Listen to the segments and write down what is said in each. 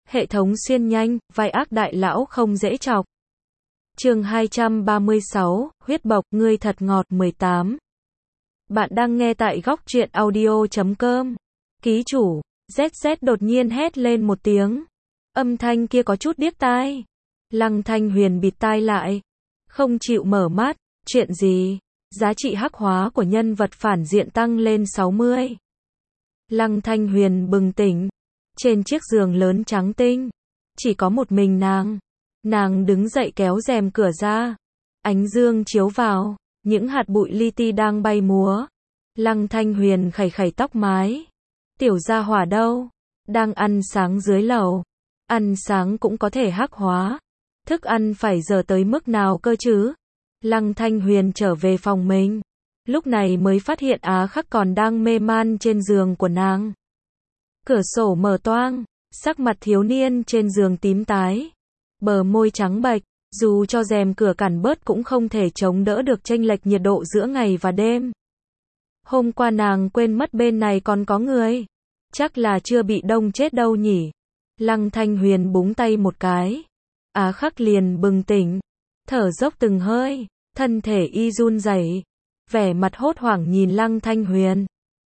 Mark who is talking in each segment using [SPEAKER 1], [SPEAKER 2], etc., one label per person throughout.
[SPEAKER 1] Hệ thống xuyên nhanh, vai ác đại lão không dễ chọc. Chương 236, huyết bộc, ngươi thật ngọt 18. Bạn đang nghe tại góc truyện audio.com. Ký chủ, ZZ đột nhiên hét lên một tiếng. Âm thanh kia có chút điếc tai. Lăng Thanh Huyền bịt tai lại, không chịu mở mắt. Chuyện gì? Giá trị hắc hóa của nhân vật phản diện tăng lên 60. Lăng Thanh Huyền bừng tỉnh. Trên chiếc giường lớn trắng tinh, chỉ có một mình nàng. Nàng đứng dậy kéo rèm cửa ra. Ánh dương chiếu vào, những hạt bụi li ti đang bay múa. Lăng Thanh Huyền khẩy khẩy tóc mái. Tiểu gia hỏa đâu? Đang ăn sáng dưới lầu. Ăn sáng cũng có thể hắc hóa. Thức ăn phải dở tới mức nào cơ chứ? Lăng Thanh Huyền trở về phòng mình. Lúc này mới phát hiện Á Khắc còn đang mê man trên giường của nàng. Cửa sổ mở toang, sắc mặt thiếu niên trên giường tím tái. Bờ môi trắng bệch, dù cho rèm cửa cản bớt cũng không thể chống đỡ được chênh lệch nhiệt độ giữa ngày và đêm. Hôm qua nàng quên mất bên này còn có người. Chắc là chưa bị đông chết đâu nhỉ. Lăng Thanh Huyền búng tay một cái. Á Khắc liền bừng tỉnh. Thở dốc từng hơi, thân thể y run rẩy, vẻ mặt hốt hoảng nhìn Lăng Thanh Huyền.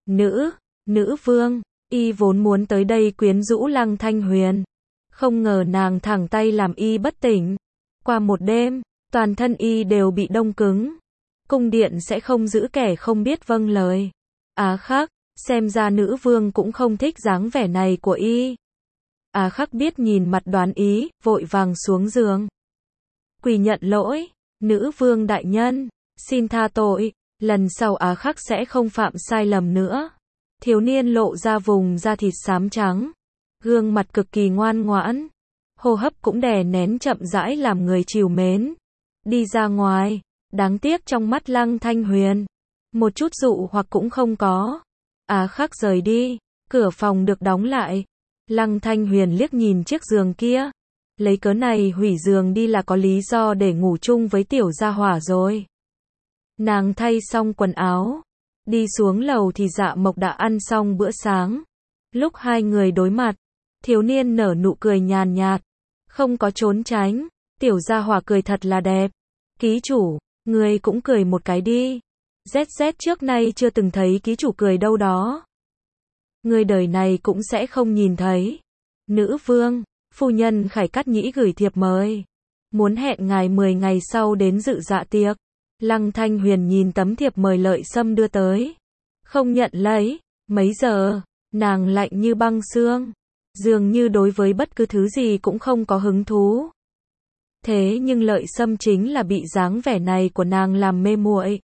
[SPEAKER 1] Nữ vương, y vốn muốn tới đây quyến rũ Lăng Thanh Huyền. Không ngờ nàng thẳng tay làm y bất tỉnh. Qua một đêm, toàn thân y đều bị đông cứng. Cung điện sẽ không giữ kẻ không biết vâng lời. Á Khắc, xem ra nữ vương cũng không thích dáng vẻ này của y. Á Khắc biết nhìn mặt đoán ý, vội vàng xuống giường. Quỳ nhận lỗi, nữ vương đại nhân, xin tha tội, lần sau Á Khắc sẽ không phạm sai lầm nữa. Thiếu niên lộ ra vùng da thịt xám trắng, gương mặt cực kỳ ngoan ngoãn, hô hấp cũng đè nén chậm rãi làm người trìu mến. Đi ra ngoài, đáng tiếc trong mắt Lăng Thanh Huyền, một chút dụ hoặc cũng không có. Á Khắc rời đi, cửa phòng được đóng lại. Lăng Thanh Huyền liếc nhìn chiếc giường kia. Lấy cớ này hủy giường đi là có lý do để ngủ chung với tiểu gia hỏa rồi. Nàng thay xong quần áo, đi xuống lầu thì Dạ Mộc đã ăn xong bữa sáng. Lúc hai người đối mặt, thiếu niên nở nụ cười nhàn nhạt, không có trốn tránh. Tiểu gia hỏa cười thật là đẹp. Ký chủ, người cũng cười một cái đi. ZZ trước nay chưa từng thấy ký chủ cười đâu đó. Người đời này cũng sẽ không nhìn thấy. Nữ vương, phu nhân Khải Cát Nhĩ gửi thiệp mời. Muốn hẹn ngài 10 ngày sau đến dự dạ tiệc. Lăng Thanh Huyền nhìn tấm thiệp mời Lợi Sâm đưa tới. Không nhận lấy. Mấy giờ, nàng lạnh như băng xương. Dường như đối với bất cứ thứ gì cũng không có hứng thú. Thế nhưng Lợi Sâm chính là bị dáng vẻ này của nàng làm mê muội.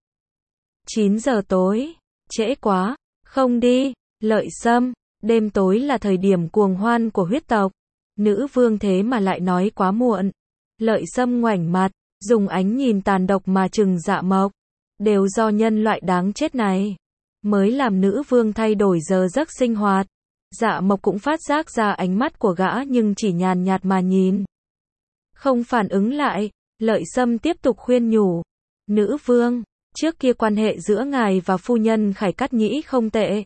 [SPEAKER 1] 9 giờ tối. Trễ quá. Không đi. Lợi Sâm, đêm tối là thời điểm cuồng hoan của huyết tộc. Nữ vương thế mà lại nói quá muộn. Lợi Sâm ngoảnh mặt, dùng ánh nhìn tàn độc mà trừng Dạ Mộc. Đều do nhân loại đáng chết này mới làm nữ vương thay đổi giờ giấc sinh hoạt. Dạ Mộc cũng phát giác ra ánh mắt của gã nhưng chỉ nhàn nhạt mà nhìn. Không phản ứng lại. Lợi Sâm tiếp tục khuyên nhủ. Nữ vương, trước kia quan hệ giữa ngài và phu nhân Khải Cát Nhĩ không tệ.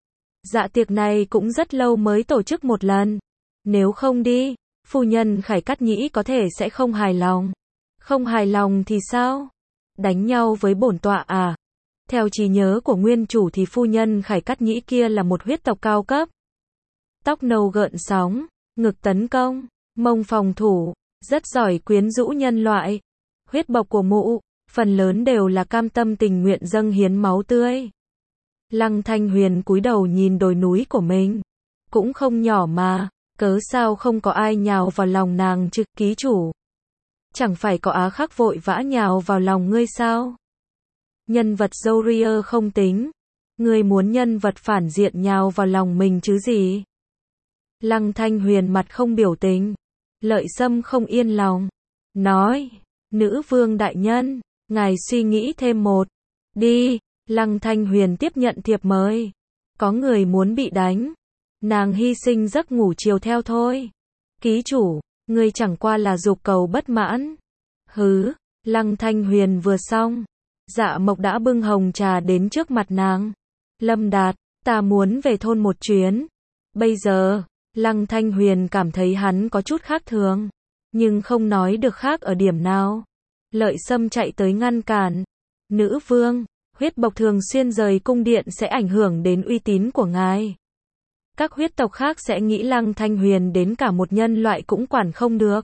[SPEAKER 1] Dạ tiệc này cũng rất lâu mới tổ chức một lần. Nếu không đi, phu nhân Khải Cát Nhĩ có thể sẽ không hài lòng. Không hài lòng thì sao? Đánh nhau với bổn tọa à? Theo trí nhớ của nguyên chủ thì phu nhân Khải Cát Nhĩ kia là một huyết tộc cao cấp. Tóc nâu gợn sóng, ngực tấn công, mông phòng thủ, rất giỏi quyến rũ nhân loại. Huyết bộc của mụ, phần lớn đều là cam tâm tình nguyện dâng hiến máu tươi. Lăng Thanh Huyền cúi đầu nhìn đồi núi của mình. Cũng không nhỏ mà, cớ sao không có ai nhào vào lòng nàng chứ, ký chủ? Chẳng phải có Á Khắc vội vã nhào vào lòng ngươi sao? Nhân vật Zoria không tính. Ngươi muốn nhân vật phản diện nhào vào lòng mình chứ gì? Lăng Thanh Huyền mặt không biểu tình. Lợi Sâm không yên lòng. Nói, nữ vương đại nhân, ngài suy nghĩ thêm một. Đi. Lăng Thanh Huyền tiếp nhận thiệp mời. Có người muốn bị đánh. Nàng hy sinh giấc ngủ chiều theo thôi. Ký chủ, ngươi chẳng qua là dục cầu bất mãn. Hứ, Lăng Thanh Huyền vừa xong. Dạ Mộc đã bưng hồng trà đến trước mặt nàng. Lâm Đạt, ta muốn về thôn một chuyến. Bây giờ, Lăng Thanh Huyền cảm thấy hắn có chút khác thường, nhưng không nói được khác ở điểm nào. Lợi Sâm chạy tới ngăn cản. Nữ vương, huyết bộc thường xuyên rời cung điện sẽ ảnh hưởng đến uy tín của ngài. Các huyết tộc khác sẽ nghĩ Lăng Thanh Huyền đến cả một nhân loại cũng quản không được.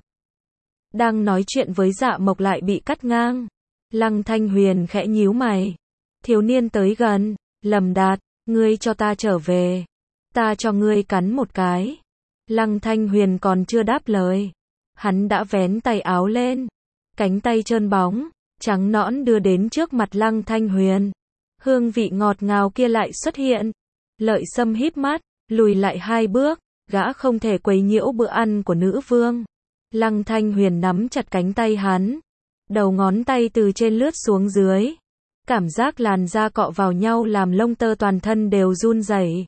[SPEAKER 1] Đang nói chuyện với Dạ Mộc lại bị cắt ngang. Lăng Thanh Huyền khẽ nhíu mày. Thiếu niên tới gần. Lâm Đạt, ngươi cho ta trở về. Ta cho ngươi cắn một cái. Lăng Thanh Huyền còn chưa đáp lời. Hắn đã vén tay áo lên. Cánh tay trơn bóng, trắng nõn đưa đến trước mặt Lăng Thanh Huyền. Hương vị ngọt ngào kia lại xuất hiện. Lợi Sâm híp mắt, lùi lại 2 bước. Gã không thể quấy nhiễu bữa ăn của nữ vương. Lăng Thanh Huyền nắm chặt cánh tay hắn. Đầu ngón tay từ trên lướt xuống dưới. Cảm giác làn da cọ vào nhau làm lông tơ toàn thân đều run rẩy.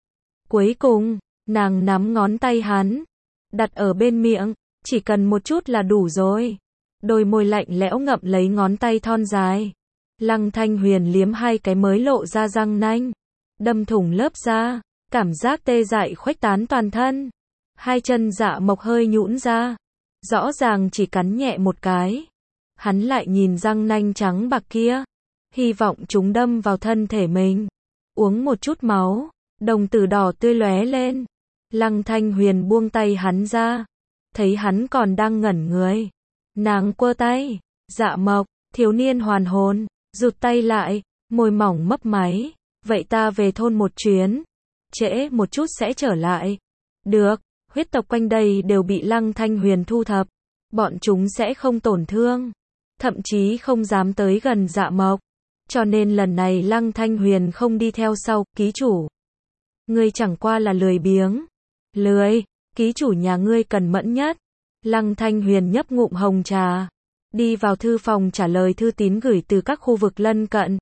[SPEAKER 1] Cuối cùng, nàng nắm ngón tay hắn, đặt ở bên miệng, chỉ cần một chút là đủ rồi. Đôi môi lạnh lẽo ngậm lấy ngón tay thon dài. Lăng Thanh Huyền liếm 2 cái mới lộ ra răng nanh, đâm thủng lớp da, cảm giác tê dại khuếch tán toàn thân. 2 chân Dạ Mộc hơi nhũn ra, rõ ràng chỉ cắn nhẹ một cái. Hắn lại nhìn răng nanh trắng bạc kia, hy vọng chúng đâm vào thân thể mình. Uống một chút máu, đồng tử đỏ tươi lóe lên. Lăng Thanh Huyền buông tay hắn ra, thấy hắn còn đang ngẩn người. Nàng quơ tay. Dạ Mộc, thiếu niên hoàn hồn, rụt tay lại, môi mỏng mấp máy. Vậy ta về thôn một chuyến, trễ một chút sẽ trở lại. Được, huyết tộc quanh đây đều bị Lăng Thanh Huyền thu thập. Bọn chúng sẽ không tổn thương, thậm chí không dám tới gần Dạ Mộc. Cho nên lần này Lăng Thanh Huyền không đi theo sau. Ký chủ, ngươi chẳng qua là lười biếng. Lười, ký chủ nhà ngươi cần mẫn nhất. Lăng Thanh Huyền nhấp ngụm hồng trà, đi vào thư phòng trả lời thư tín gửi từ các khu vực lân cận.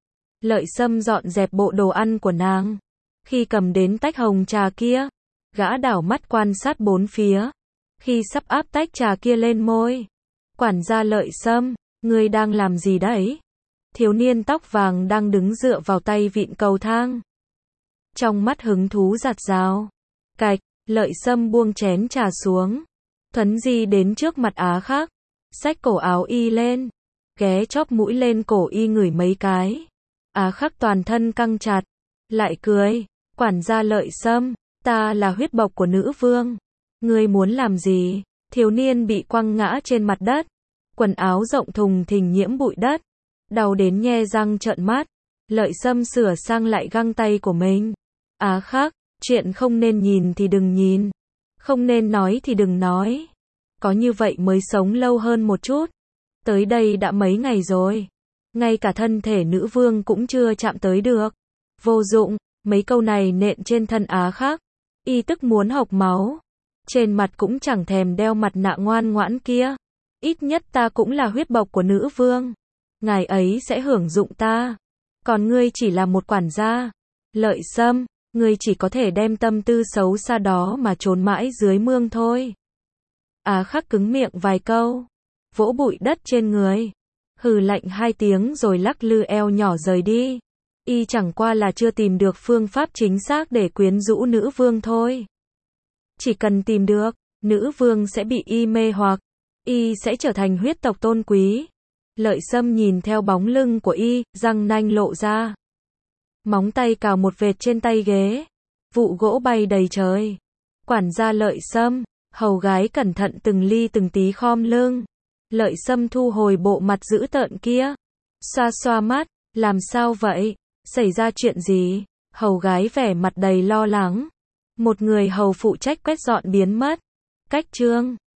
[SPEAKER 1] Lợi Sâm dọn dẹp bộ đồ ăn của nàng. Khi cầm đến tách hồng trà kia, gã đảo mắt quan sát bốn phía. Khi sắp áp tách trà kia lên môi, quản gia Lợi Sâm, ngươi đang làm gì đấy? Thiếu niên tóc vàng đang đứng dựa vào tay vịn cầu thang, trong mắt hứng thú rạt rào. Cạch, Lợi Sâm buông chén trà xuống, thuấn di đến trước mặt Á Khắc, xách cổ áo y lên, ghé chóp mũi lên cổ y ngửi mấy cái. Á Khắc toàn thân căng chặt, lại cười. Quản gia Lợi Sâm, ta là huyết bộc của nữ vương. Ngươi muốn làm gì? Thiếu niên bị quăng ngã trên mặt đất, quần áo rộng thùng thình nhiễm bụi đất, đau đến nhe răng trợn mắt. Lợi Sâm sửa sang lại găng tay của mình. Á Khắc, chuyện không nên nhìn thì đừng nhìn, không nên nói thì đừng nói. Có như vậy mới sống lâu hơn một chút. Tới đây đã mấy ngày rồi, ngay cả thân thể nữ vương cũng chưa chạm tới được. Vô dụng, mấy câu này nện trên thân Á Khắc, y tức muốn hộc máu. Trên mặt cũng chẳng thèm đeo mặt nạ ngoan ngoãn kia. Ít nhất ta cũng là huyết bộc của nữ vương, ngài ấy sẽ hưởng dụng ta. Còn ngươi chỉ là một quản gia. Lợi Sâm, ngươi chỉ có thể đem tâm tư xấu xa đó mà trốn mãi dưới mương thôi. Á Khắc cứng miệng vài câu, vỗ bụi đất trên người, hừ lạnh 2 tiếng rồi lắc lư eo nhỏ rời đi. Y chẳng qua là chưa tìm được phương pháp chính xác để quyến rũ nữ vương thôi. Chỉ cần tìm được, nữ vương sẽ bị y mê hoặc, y sẽ trở thành huyết tộc tôn quý. Lợi Sâm nhìn theo bóng lưng của y, răng nanh lộ ra. Móng tay cào một vệt trên tay ghế, vụ gỗ bay đầy trời. Quản gia Lợi Sâm, hầu gái cẩn thận từng ly từng tí khom lưng. Lợi Sâm thu hồi bộ mặt dữ tợn kia, xoa xoa mắt, làm sao vậy? Xảy ra chuyện gì? Hầu gái vẻ mặt đầy lo lắng. Một người hầu phụ trách quét dọn biến mất. Cách chương